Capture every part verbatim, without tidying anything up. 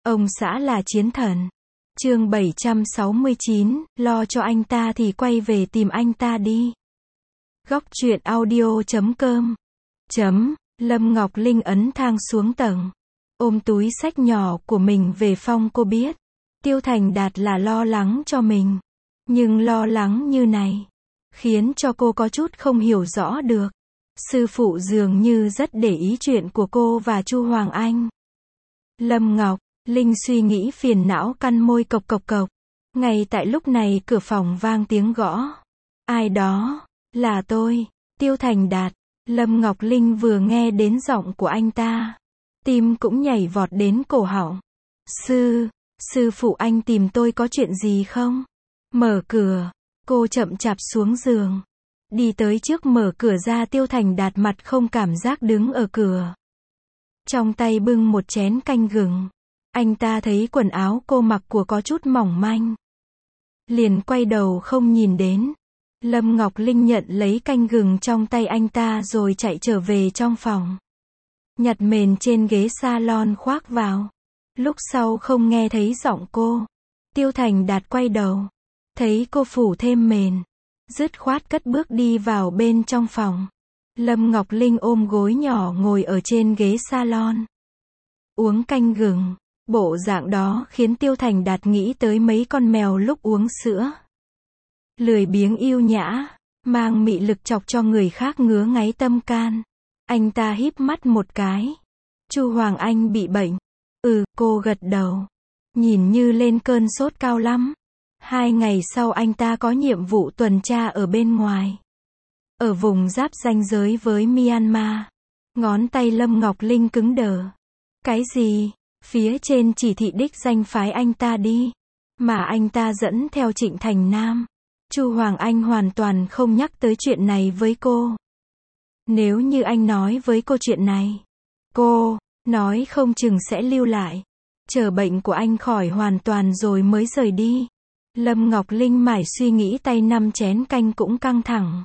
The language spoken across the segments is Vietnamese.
Ông xã là chiến thần. Chương bảy trăm sáu mươi chín, lo cho anh ta thì quay về tìm anh ta đi. Góc truyện audio chấm com. Chấm, Lâm Ngọc Linh ấn thang xuống tầng. Ôm túi xách nhỏ của mình về phòng. Cô biết, Tiêu Thành Đạt là lo lắng cho mình. Nhưng lo lắng như này, khiến cho cô có chút không hiểu rõ được. Sư phụ dường như rất để ý chuyện của cô và Chu Hoàng Anh. Lâm Ngọc Linh suy nghĩ phiền não, căn môi cộc cộc cộc. Ngay tại lúc này cửa phòng vang tiếng gõ. Ai đó? Là tôi, Tiêu Thành Đạt. Lâm Ngọc Linh vừa nghe đến giọng của anh ta, tim cũng nhảy vọt đến cổ họng. Sư, sư phụ anh tìm tôi có chuyện gì không? Mở cửa. Cô chậm chạp xuống giường, đi tới trước mở cửa ra. Tiêu Thành Đạt mặt không cảm giác đứng ở cửa, trong tay bưng một chén canh gừng. Anh ta thấy quần áo cô mặc của có chút mỏng manh, liền quay đầu không nhìn đến. Lâm Ngọc Linh nhận lấy canh gừng trong tay anh ta rồi chạy trở về trong phòng, nhặt mền trên ghế salon khoác vào. Lúc sau không nghe thấy giọng cô. Tiêu Thành Đạt quay đầu, thấy cô phủ thêm mền, dứt khoát cất bước đi vào bên trong phòng. Lâm Ngọc Linh ôm gối nhỏ ngồi ở trên ghế salon, uống canh gừng. Bộ dạng đó khiến Tiêu Thành Đạt nghĩ tới mấy con mèo lúc uống sữa. Lười biếng yêu nhã, mang mị lực chọc cho người khác ngứa ngáy tâm can. Anh ta híp mắt một cái. Chu Hoàng Anh bị bệnh. Ừ, cô gật đầu. Nhìn như lên cơn sốt cao lắm. Hai ngày sau anh ta có nhiệm vụ tuần tra ở bên ngoài, ở vùng giáp ranh giới với Myanmar. Ngón tay Lâm Ngọc Linh cứng đờ. Cái gì? Phía trên chỉ thị đích danh phái anh ta đi, mà anh ta dẫn theo Trịnh Thành Nam. Chu Hoàng Anh hoàn toàn không nhắc tới chuyện này với cô. Nếu như anh nói với cô chuyện này, cô nói không chừng sẽ lưu lại, chờ bệnh của anh khỏi hoàn toàn rồi mới rời đi. Lâm Ngọc Linh mải suy nghĩ, tay năm chén canh cũng căng thẳng.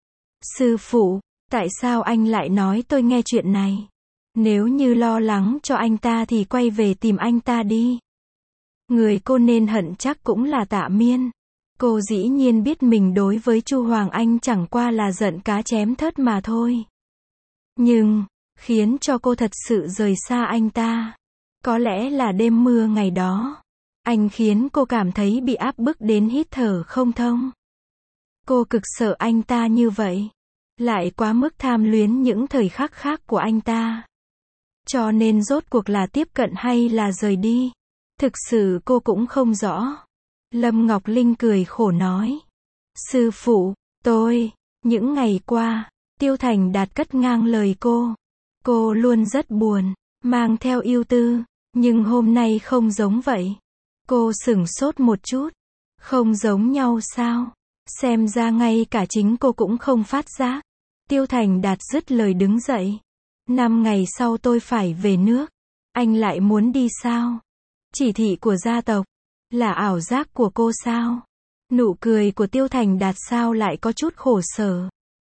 Sư phụ, tại sao anh lại nói tôi nghe chuyện này? Nếu như lo lắng cho anh ta thì quay về tìm anh ta đi. Người cô nên hận chắc cũng là Tạ Miên. Cô dĩ nhiên biết mình đối với Chu Hoàng Anh chẳng qua là giận cá chém thớt mà thôi. Nhưng, khiến cho cô thật sự rời xa anh ta, có lẽ là đêm mưa ngày đó. Anh khiến cô cảm thấy bị áp bức đến hít thở không thông. Cô cực sợ anh ta như vậy, lại quá mức tham luyến những thời khắc khác của anh ta. Cho nên rốt cuộc là tiếp cận hay là rời đi, thực sự cô cũng không rõ. Lâm Ngọc Linh cười khổ nói. Sư phụ, tôi, những ngày qua, Tiêu Thành Đạt cất ngang lời cô. Cô luôn rất buồn, mang theo ưu tư, nhưng hôm nay không giống vậy. Cô sửng sốt một chút. Không giống nhau sao? Xem ra ngay cả chính cô cũng không phát giác. Tiêu Thành Đạt dứt lời đứng dậy. Năm ngày sau tôi phải về nước. Anh lại muốn đi sao? Chỉ thị của gia tộc, là ảo giác của cô sao? Nụ cười của Tiêu Thành Đạt sao lại có chút khổ sở?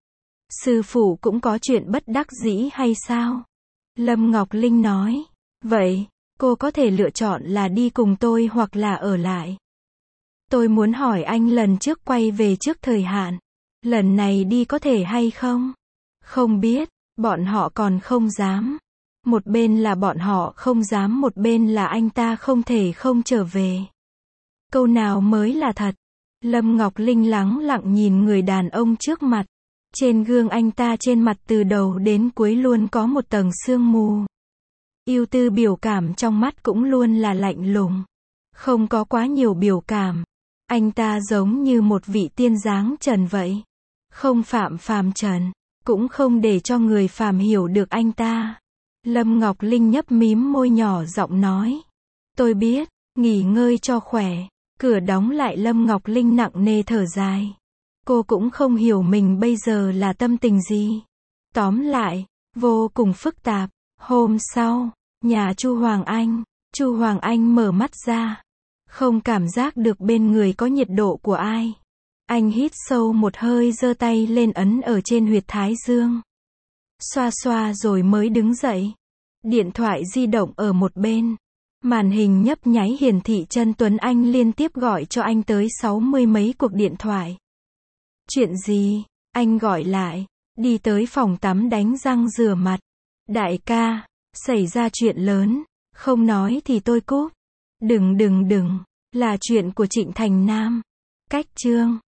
Sư phụ cũng có chuyện bất đắc dĩ hay sao? Lâm Ngọc Linh nói. Vậy, cô có thể lựa chọn là đi cùng tôi hoặc là ở lại. Tôi muốn hỏi anh, lần trước quay về trước thời hạn, lần này đi có thể hay không? Không biết, bọn họ còn không dám. Một bên là bọn họ không dám, một bên là anh ta không thể không trở về. Câu nào mới là thật? Lâm Ngọc Linh lắng lặng nhìn người đàn ông trước mặt. Trên gương anh ta, trên mặt từ đầu đến cuối luôn có một tầng sương mù. Ưu tư biểu cảm trong mắt cũng luôn là lạnh lùng, không có quá nhiều biểu cảm. Anh ta giống như một vị tiên dáng trần vậy, không phạm phàm trần, cũng không để cho người phàm hiểu được anh ta. Lâm Ngọc Linh nhấp mím môi nhỏ giọng nói. Tôi biết, nghỉ ngơi cho khỏe. Cửa đóng lại, Lâm Ngọc Linh nặng nề thở dài. Cô cũng không hiểu mình bây giờ là tâm tình gì. Tóm lại, vô cùng phức tạp. Hôm sau, nhà Chu Hoàng Anh. Chu Hoàng Anh mở mắt ra, không cảm giác được bên người có nhiệt độ của ai. Anh hít sâu một hơi, giơ tay lên ấn ở trên huyệt thái dương. Xoa xoa rồi mới đứng dậy. Điện thoại di động ở một bên. Màn hình nhấp nháy hiển thị Trân Tuấn Anh liên tiếp gọi cho anh tới sáu mươi mấy cuộc điện thoại. Chuyện gì? Anh gọi lại. Đi tới phòng tắm đánh răng rửa mặt. Đại ca, xảy ra chuyện lớn. Không nói thì tôi cúp. Đừng đừng đừng. Là chuyện của Trịnh Thành Nam. Cách chương.